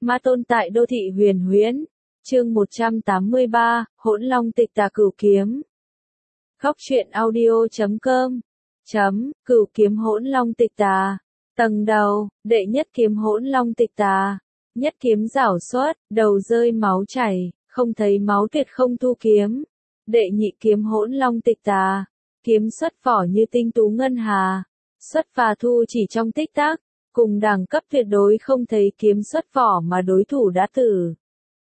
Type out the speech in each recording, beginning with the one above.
Ma tôn tại đô thị huyền huyễn. Chương 183, Hỗn Long Tịch Tà Cửu Kiếm. Góc truyện audio.com. Cửu kiếm Hỗn Long Tịch Tà. Tầng đầu, đệ nhất kiếm Hỗn Long Tịch Tà. Nhất kiếm giảo xuất, đầu rơi máu chảy, không thấy máu tuyệt không thu kiếm. Đệ nhị kiếm Hỗn Long Tịch Tà. Kiếm xuất vỏ như tinh tú ngân hà. Xuất và thu chỉ trong tích tắc. Cùng đẳng cấp tuyệt đối không thấy kiếm xuất vỏ mà đối thủ đã tử.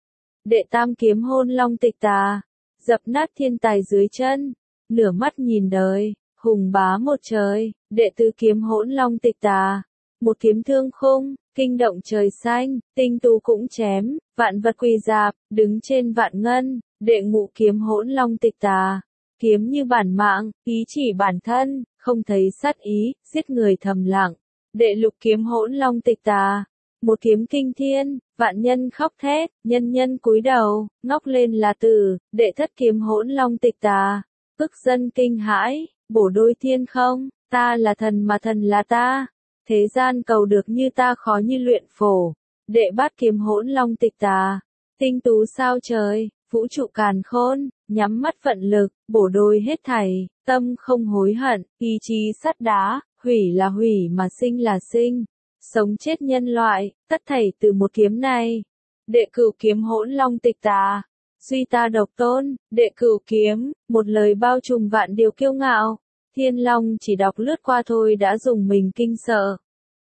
Đệ tam kiếm Hỗn Long Tịch Tà. Dập nát thiên tài dưới chân. Nửa mắt nhìn đời, hùng bá một trời. Đệ tứ kiếm Hỗn Long Tịch Tà. Một kiếm thương khung, kinh động trời xanh, tinh tú cũng chém, vạn vật quỳ dạp, đứng trên vạn ngân. Đệ ngũ kiếm Hỗn Long Tịch Tà. Kiếm như bản mạng, ý chỉ bản thân, không thấy sát ý, giết người thầm lặng. Đệ lục kiếm Hỗn Long Tịch Tà. Một kiếm kinh thiên, vạn nhân khóc thét, nhân nhân cúi đầu, ngóc lên là tử. Đệ thất kiếm Hỗn Long Tịch Tà. Bức dân kinh hãi, bổ đôi thiên không, ta là thần mà thần là ta. Thế gian cầu được như ta khó như luyện phổ. Đệ bát kiếm Hỗn Long Tịch Tà. Tinh tú sao trời, vũ trụ càn khôn, nhắm mắt vận lực, bổ đôi hết thảy, tâm không hối hận, ý chí sắt đá, hủy là hủy mà sinh là sinh. Sống chết nhân loại, tất thảy từ một kiếm này. Đệ cửu kiếm Hỗn Long Tịch Tà. Duy ta độc tôn, đệ cửu kiếm, một lời bao trùm vạn điều kiêu ngạo. Thiên Long chỉ đọc lướt qua thôi đã dùng mình kinh sợ.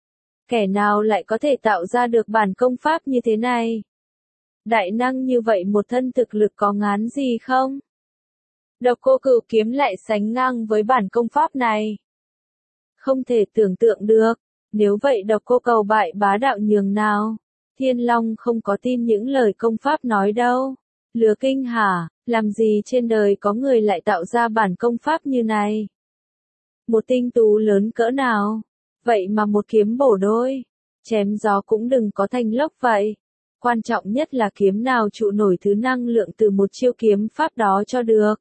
Kẻ nào lại có thể tạo ra được bản công pháp như thế này? Đại năng như vậy một thân thực lực có ngán gì không? Độc cô cửu kiếm lại sánh ngang với bản công pháp này. Không thể tưởng tượng được, nếu vậy độc cô cầu bại bá đạo nhường nào? Thiên Long không có tin những lời công pháp nói đâu. Lừa kinh hả, làm gì trên đời có người lại tạo ra bản công pháp như này? Một tinh tú lớn cỡ nào? Vậy mà một kiếm bổ đôi. Chém gió cũng đừng có thành lốc vậy. Quan trọng nhất là kiếm nào trụ nổi thứ năng lượng từ một chiêu kiếm pháp đó cho được.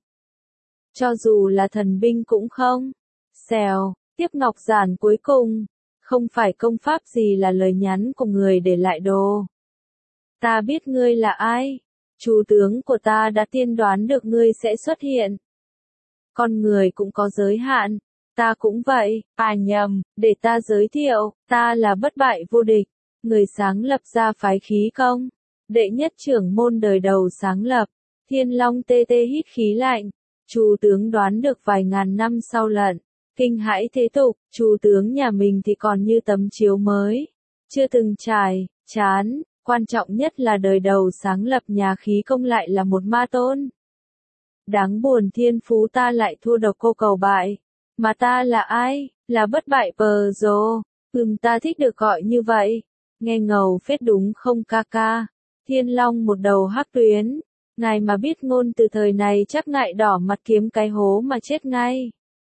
Cho dù là thần binh cũng không. Xèo, tiếp ngọc giản cuối cùng. Không phải công pháp gì là lời nhắn của người để lại đồ. Ta biết ngươi là ai. Chủ tướng của ta đã tiên đoán được ngươi sẽ xuất hiện. Con người cũng có giới hạn. Ta cũng vậy, nhầm, để ta giới thiệu, ta là bất bại vô địch. Người sáng lập ra phái khí công. Đệ nhất trưởng môn đời đầu sáng lập. Thiên Long tê tê hít khí lạnh. Chủ tướng đoán được vài ngàn năm sau lận. Kinh hãi thế tục, chủ tướng nhà mình thì còn như tấm chiếu mới. Chưa từng trải, chán, quan trọng nhất là đời đầu sáng lập nhà khí công lại là một ma tôn. Đáng buồn thiên phú ta lại thua độc cô cầu bại. Mà ta là ai? Là bất bại bờ rồ. Ta thích được gọi như vậy. Nghe ngầu phết đúng không ca ca? Thiên Long một đầu hắc tuyến. Ngài mà biết ngôn từ thời này chắc ngại đỏ mặt kiếm cái hố mà chết ngay.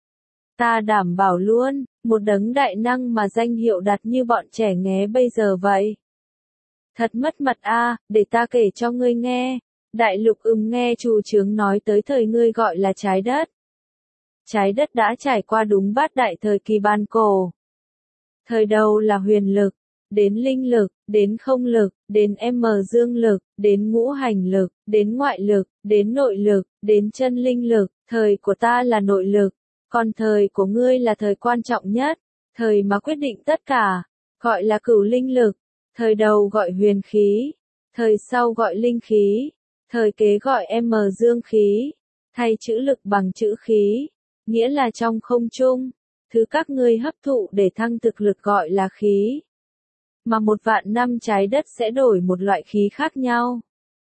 Ta đảm bảo luôn, một đấng đại năng mà danh hiệu đặt như bọn trẻ nghé bây giờ vậy. Thật mất mặt để ta kể cho ngươi nghe. Đại lục nghe chủ chướng nói tới thời ngươi gọi là trái đất. Trái đất đã trải qua đúng bát đại thời kỳ ban cổ. Thời đầu là huyền lực, đến linh lực, đến không lực, đến dương lực, đến ngũ hành lực, đến ngoại lực, đến nội lực, đến chân linh lực. Thời của ta là nội lực, còn thời của ngươi là thời quan trọng nhất, thời mà quyết định tất cả, gọi là cửu linh lực. Thời đầu gọi huyền khí, thời sau gọi linh khí, thời kế gọi dương khí, thay chữ lực bằng chữ khí, nghĩa là trong không trung, thứ các ngươi hấp thụ để thăng thực lực gọi là khí. Mà 1.000.000 năm trái đất sẽ đổi một loại khí khác nhau.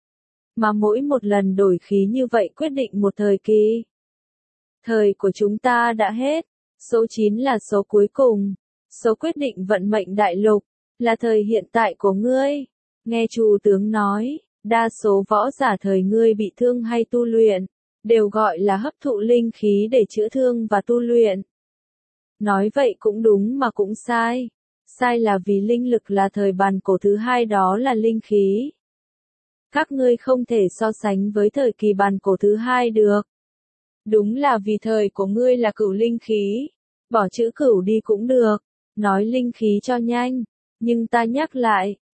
Mà mỗi một lần đổi khí như vậy quyết định một thời kỳ. Thời của chúng ta đã hết, số 9 là số cuối cùng, số quyết định vận mệnh đại lục, là thời hiện tại của ngươi. Nghe chủ tướng nói, đa số võ giả thời ngươi bị thương hay tu luyện, đều gọi là hấp thụ linh khí để chữa thương và tu luyện. Nói vậy cũng đúng mà cũng sai. Sai là vì linh lực là thời bàn cổ thứ hai đó là linh khí. Các ngươi không thể so sánh với thời kỳ bàn cổ thứ hai được. Đúng là vì thời của ngươi là cửu linh khí. Bỏ chữ cửu đi cũng được. Nói linh khí cho nhanh. Nhưng ta nhắc lại,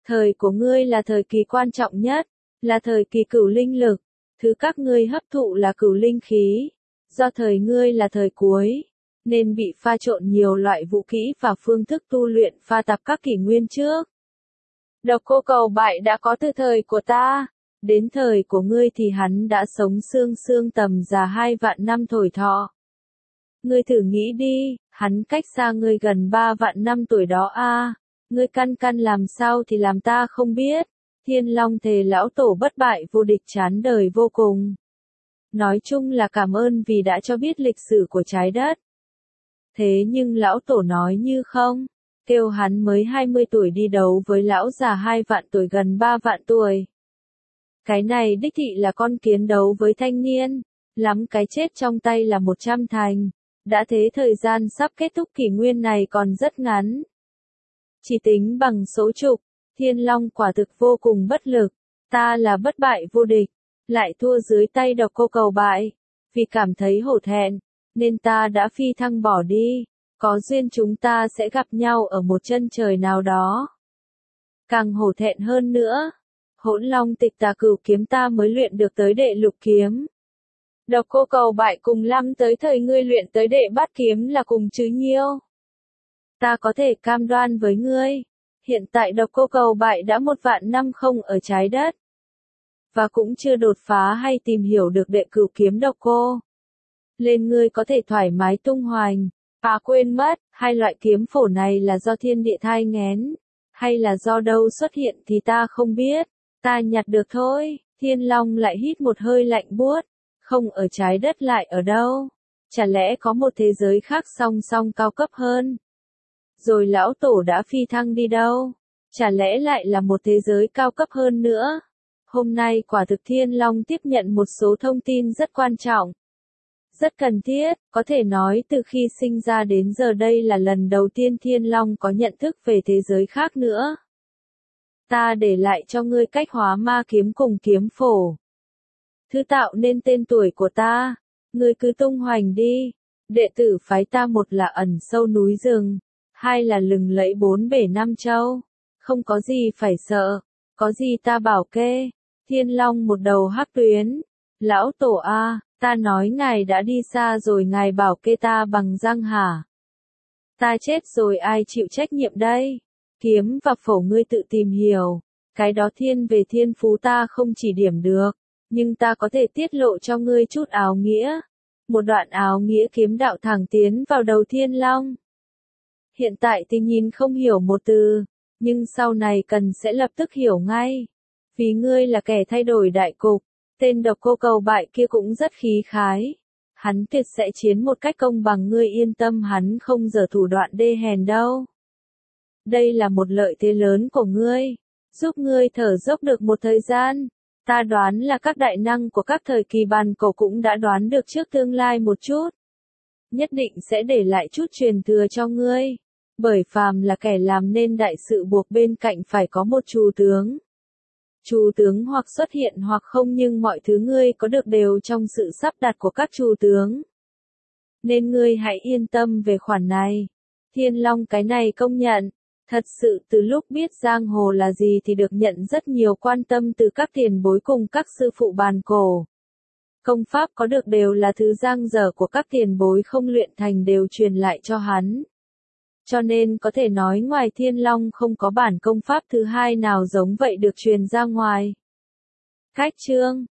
Thời của ngươi là thời kỳ quan trọng nhất, là thời kỳ cửu linh lực, thứ các ngươi hấp thụ là cửu linh khí. Do thời ngươi là thời cuối, nên bị pha trộn nhiều loại vũ kỹ và phương thức tu luyện pha tạp các kỷ nguyên trước. Độc Cô Cầu Bại đã có từ thời của ta, đến thời của ngươi thì hắn đã sống xương xương tầm già 2 vạn năm tuổi thọ. Ngươi thử nghĩ đi, hắn cách xa ngươi gần 3 vạn năm tuổi đó a, ngươi căn căn làm sao thì làm ta không biết. Thiên Long thề lão tổ bất bại vô địch chán đời vô cùng. Nói chung là cảm ơn vì đã cho biết lịch sử của trái đất. Thế nhưng lão tổ nói như không, kêu hắn mới 20 tuổi đi đấu với lão già 2 vạn tuổi gần 3 vạn tuổi. Cái này đích thị là con kiến đấu với thanh niên, lắm cái chết trong tay là 100 thành. Đã thế thời gian sắp kết thúc kỷ nguyên này còn rất ngắn. Chỉ tính bằng số chục, Thiên Long quả thực vô cùng bất lực. Ta là bất bại vô địch, lại thua dưới tay Độc Cô Cầu Bại. Vì cảm thấy hổ thẹn, nên ta đã phi thăng bỏ đi. Có duyên chúng ta sẽ gặp nhau ở một chân trời nào đó. Càng hổ thẹn hơn nữa, Hỗn Long Tịch Tà Cửu Kiếm ta mới luyện được tới đệ lục kiếm. Độc Cô Cầu Bại cùng lắm tới thời ngươi luyện tới đệ bát kiếm là cùng chứ nhiêu. Ta có thể cam đoan với ngươi, hiện tại Độc Cô Cầu Bại đã 1 vạn năm không ở trái đất. Và cũng chưa đột phá hay tìm hiểu được đệ cửu kiếm độc cô. Lên ngươi có thể thoải mái tung hoành. Quên mất, hai loại kiếm phổ này là do thiên địa thai nghén, hay là do đâu xuất hiện thì ta không biết, ta nhặt được thôi. Thiên Long lại hít một hơi lạnh buốt, không ở trái đất lại ở đâu? Chả lẽ có một thế giới khác song song cao cấp hơn? Rồi lão tổ đã phi thăng đi đâu? Chả lẽ lại là một thế giới cao cấp hơn nữa? Hôm nay quả thực Thiên Long tiếp nhận một số thông tin rất quan trọng. Rất cần thiết, có thể nói từ khi sinh ra đến giờ đây là lần đầu tiên Thiên Long có nhận thức về thế giới khác nữa. Ta để lại cho ngươi cách hóa ma kiếm cùng kiếm phổ. Thứ tạo nên tên tuổi của ta, ngươi cứ tung hoành đi. Đệ tử phái ta một là ẩn sâu núi rừng, hai là lừng lẫy 4 bể 5 châu. Không có gì phải sợ, có gì ta bảo kê. Thiên Long một đầu hắc tuyến. Lão tổ a, ta nói ngài đã đi xa rồi ngài bảo kê ta bằng răng hả? Ta chết rồi ai chịu trách nhiệm đây? Kiếm và phổ ngươi tự tìm hiểu. Cái đó thiên về thiên phú ta không chỉ điểm được, nhưng ta có thể tiết lộ cho ngươi chút áo nghĩa. Một đoạn áo nghĩa kiếm đạo thẳng tiến vào đầu Thiên Long. Hiện tại thì nhìn không hiểu một từ, nhưng sau này cần sẽ lập tức hiểu ngay. Vì ngươi là kẻ thay đổi đại cục, tên Độc Cô Cầu Bại kia cũng rất khí khái. Hắn tuyệt sẽ chiến một cách công bằng, ngươi yên tâm, hắn không giở thủ đoạn đê hèn đâu. Đây là một lợi thế lớn của ngươi, giúp ngươi thở dốc được một thời gian. Ta đoán là các đại năng của các thời kỳ bàn cổ cũng đã đoán được trước tương lai một chút. Nhất định sẽ để lại chút truyền thừa cho ngươi. Bởi phàm là kẻ làm nên đại sự buộc bên cạnh phải có một trù tướng. Trù tướng hoặc xuất hiện hoặc không, nhưng mọi thứ ngươi có được đều trong sự sắp đặt của các trù tướng. Nên ngươi hãy yên tâm về khoản này. Thiên Long cái này công nhận. Thật sự từ lúc biết giang hồ là gì thì được nhận rất nhiều quan tâm từ các tiền bối cùng các sư phụ bàn cổ. Công pháp có được đều là thứ giang dở của các tiền bối không luyện thành đều truyền lại cho hắn. Cho nên có thể nói ngoài Thiên Long không có bản công pháp thứ hai nào giống vậy được truyền ra ngoài. Cách chương